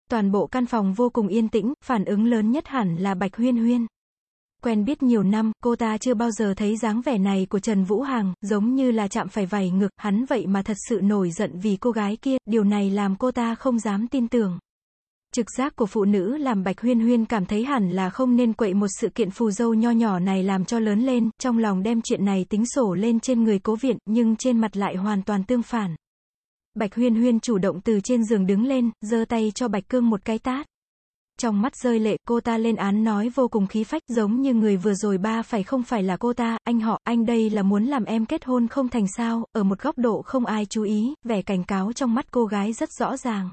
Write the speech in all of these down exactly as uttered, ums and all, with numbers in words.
Toàn bộ căn phòng vô cùng yên tĩnh, phản ứng lớn nhất hẳn là Bạch Huyên Huyên. Quen biết nhiều năm, cô ta chưa bao giờ thấy dáng vẻ này của Trần Vũ Hàng, giống như là chạm phải vảy ngược, hắn vậy mà thật sự nổi giận vì cô gái kia, điều này làm cô ta không dám tin tưởng. Trực giác của phụ nữ làm Bạch Huyên Huyên cảm thấy hẳn là không nên quậy một sự kiện phù dâu nho nhỏ này làm cho lớn lên, trong lòng đem chuyện này tính sổ lên trên người Cố Viện, nhưng trên mặt lại hoàn toàn tương phản. Bạch Huyên Huyên chủ động từ trên giường đứng lên, giơ tay cho Bạch Cương một cái tát. Trong mắt rơi lệ, cô ta lên án nói vô cùng khí phách, giống như người vừa rồi ba phải không phải là cô ta, anh họ, anh đây là muốn làm em kết hôn không thành sao, ở một góc độ không ai chú ý, vẻ cảnh cáo trong mắt cô gái rất rõ ràng.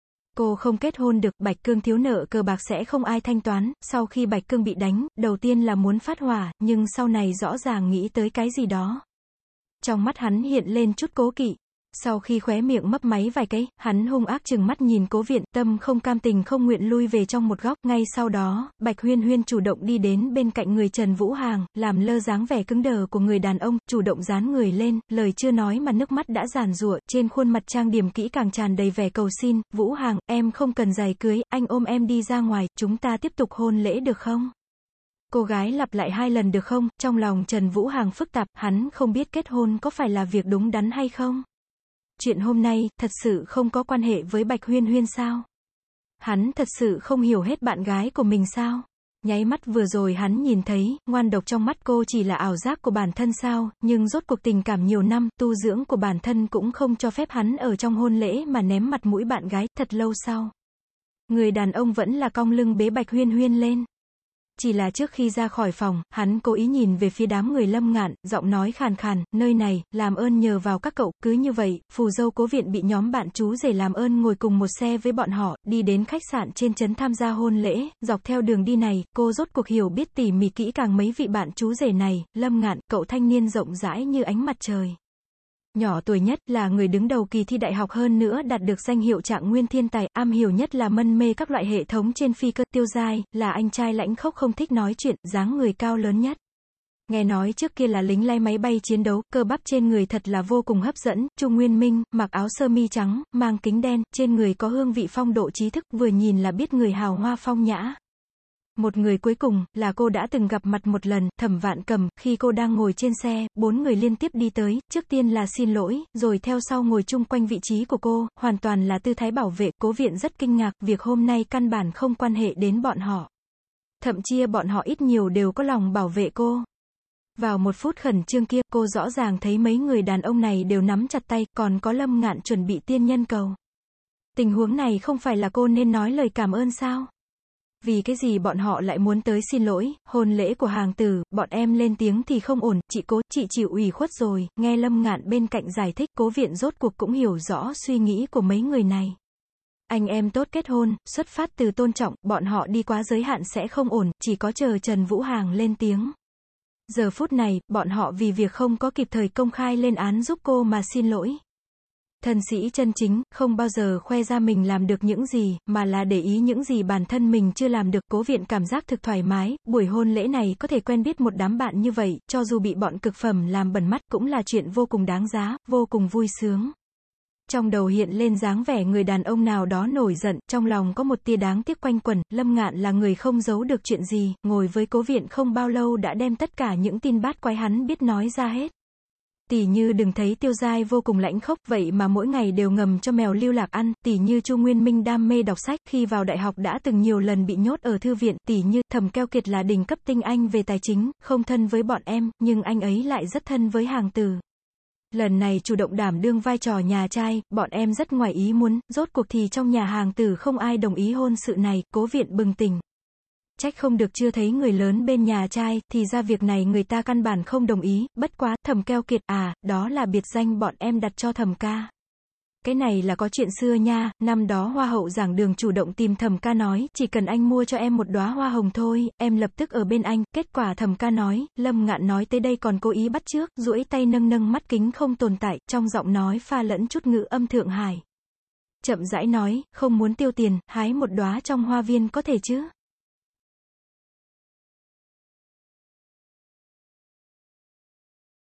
Cô không kết hôn được, Bạch Cương thiếu nợ cờ bạc sẽ không ai thanh toán, sau khi Bạch Cương bị đánh, đầu tiên là muốn phát hỏa, nhưng sau này rõ ràng nghĩ tới cái gì đó. Trong mắt hắn hiện lên chút cố kỵ. Sau khi khóe miệng mấp máy vài cái, hắn hung ác chừng mắt nhìn Cố Viện, tâm không cam tình không nguyện lui về trong một góc. Ngay sau đó, Bạch Huyên Huyên chủ động đi đến bên cạnh người Trần Vũ Hàng, làm lơ dáng vẻ cứng đờ của người đàn ông, chủ động dán người lên, lời chưa nói mà nước mắt đã giàn giụa, trên khuôn mặt trang điểm kỹ càng tràn đầy vẻ cầu xin. Vũ Hàng, em không cần giày cưới, anh ôm em đi ra ngoài, chúng ta tiếp tục hôn lễ được không? Cô gái lặp lại hai lần được không? Trong lòng Trần Vũ Hàng phức tạp, hắn không biết kết hôn có phải là việc đúng đắn hay không. Chuyện hôm nay, thật sự không có quan hệ với Bạch Huyên Huyên sao? Hắn thật sự không hiểu hết bạn gái của mình sao? Nháy mắt vừa rồi hắn nhìn thấy, ngoan độc trong mắt cô chỉ là ảo giác của bản thân sao, nhưng rốt cuộc tình cảm nhiều năm, tu dưỡng của bản thân cũng không cho phép hắn ở trong hôn lễ mà ném mặt mũi bạn gái, thật lâu sau. Người đàn ông vẫn là cong lưng bế Bạch Huyên Huyên lên. Chỉ là trước khi ra khỏi phòng, hắn cố ý nhìn về phía đám người Lâm Ngạn, giọng nói khàn khàn, nơi này, làm ơn nhờ vào các cậu, cứ như vậy, phù dâu Cố Viện bị nhóm bạn chú rể làm ơn ngồi cùng một xe với bọn họ, đi đến khách sạn trên trấn tham gia hôn lễ, dọc theo đường đi này, cô rốt cuộc hiểu biết tỉ mỉ kỹ càng mấy vị bạn chú rể này. Lâm Ngạn, cậu thanh niên rộng rãi như ánh mặt trời. Nhỏ tuổi nhất, là người đứng đầu kỳ thi đại học, hơn nữa đạt được danh hiệu trạng nguyên thiên tài, am hiểu nhất là mân mê các loại hệ thống trên phi cơ. Tiêu Giai, là anh trai lãnh khốc không thích nói chuyện, dáng người cao lớn nhất. Nghe nói trước kia là lính lái máy bay chiến đấu, cơ bắp trên người thật là vô cùng hấp dẫn. Trung Nguyên Minh, mặc áo sơ mi trắng, mang kính đen, trên người có hương vị phong độ trí thức, vừa nhìn là biết người hào hoa phong nhã. Một người cuối cùng, là cô đã từng gặp mặt một lần, Thẩm Vạn Cầm, khi cô đang ngồi trên xe, bốn người liên tiếp đi tới, trước tiên là xin lỗi, rồi theo sau ngồi chung quanh vị trí của cô, hoàn toàn là tư thái bảo vệ. Cố Viện rất kinh ngạc, việc hôm nay căn bản không quan hệ đến bọn họ. Thậm chí bọn họ ít nhiều đều có lòng bảo vệ cô. Vào một phút khẩn trương kia, cô rõ ràng thấy mấy người đàn ông này đều nắm chặt tay, còn có Lâm Ngạn chuẩn bị tiên nhân cầu. Tình huống này không phải là cô nên nói lời cảm ơn sao? Vì cái gì bọn họ lại muốn tới xin lỗi, hôn lễ của Hàng Tử, bọn em lên tiếng thì không ổn, chị Cố, chị chịu ủy khuất rồi. Nghe Lâm Ngạn bên cạnh giải thích, Cố Viện rốt cuộc cũng hiểu rõ suy nghĩ của mấy người này. Anh em tốt kết hôn, xuất phát từ tôn trọng, bọn họ đi quá giới hạn sẽ không ổn, chỉ có chờ Trần Vũ Hàng lên tiếng. Giờ phút này, bọn họ vì việc không có kịp thời công khai lên án giúp cô mà xin lỗi. Thân sĩ chân chính, không bao giờ khoe ra mình làm được những gì, mà là để ý những gì bản thân mình chưa làm được. Cố Viện cảm giác thực thoải mái, buổi hôn lễ này có thể quen biết một đám bạn như vậy, cho dù bị bọn cực phẩm làm bẩn mắt cũng là chuyện vô cùng đáng giá, vô cùng vui sướng. Trong đầu hiện lên dáng vẻ người đàn ông nào đó nổi giận, trong lòng có một tia đáng tiếc quanh quẩn. Lâm Ngạn là người không giấu được chuyện gì, ngồi với Cố Viện không bao lâu đã đem tất cả những tin bát quái hắn biết nói ra hết. Tỷ như đừng thấy Tiêu Giai vô cùng lãnh khốc, vậy mà mỗi ngày đều ngầm cho mèo lưu lạc ăn, tỷ như Chu Nguyên Minh đam mê đọc sách, khi vào đại học đã từng nhiều lần bị nhốt ở thư viện, tỷ như Thẩm Keo Kiệt là đỉnh cấp tinh anh về tài chính, không thân với bọn em, nhưng anh ấy lại rất thân với Hàng Tử. Lần này chủ động đảm đương vai trò nhà trai, bọn em rất ngoài ý muốn, rốt cuộc thì trong nhà Hàng Tử không ai đồng ý hôn sự này. Cố Viện bừng tỉnh. Trách không được chưa thấy người lớn bên nhà trai, thì ra việc này người ta căn bản không đồng ý, bất quá, Thẩm Keo Kiệt à, đó là biệt danh bọn em đặt cho Thẩm ca. Cái này là có chuyện xưa nha, năm đó Hoa hậu giảng đường chủ động tìm Thẩm ca nói, chỉ cần anh mua cho em một đóa hoa hồng thôi, em lập tức ở bên anh, kết quả Thẩm ca nói, Lâm Ngạn nói tới đây còn cố ý bắt chước, duỗi tay nâng nâng mắt kính không tồn tại, trong giọng nói pha lẫn chút ngữ âm Thượng Hải. Chậm rãi nói, không muốn tiêu tiền, hái một đóa trong hoa viên có thể chứ?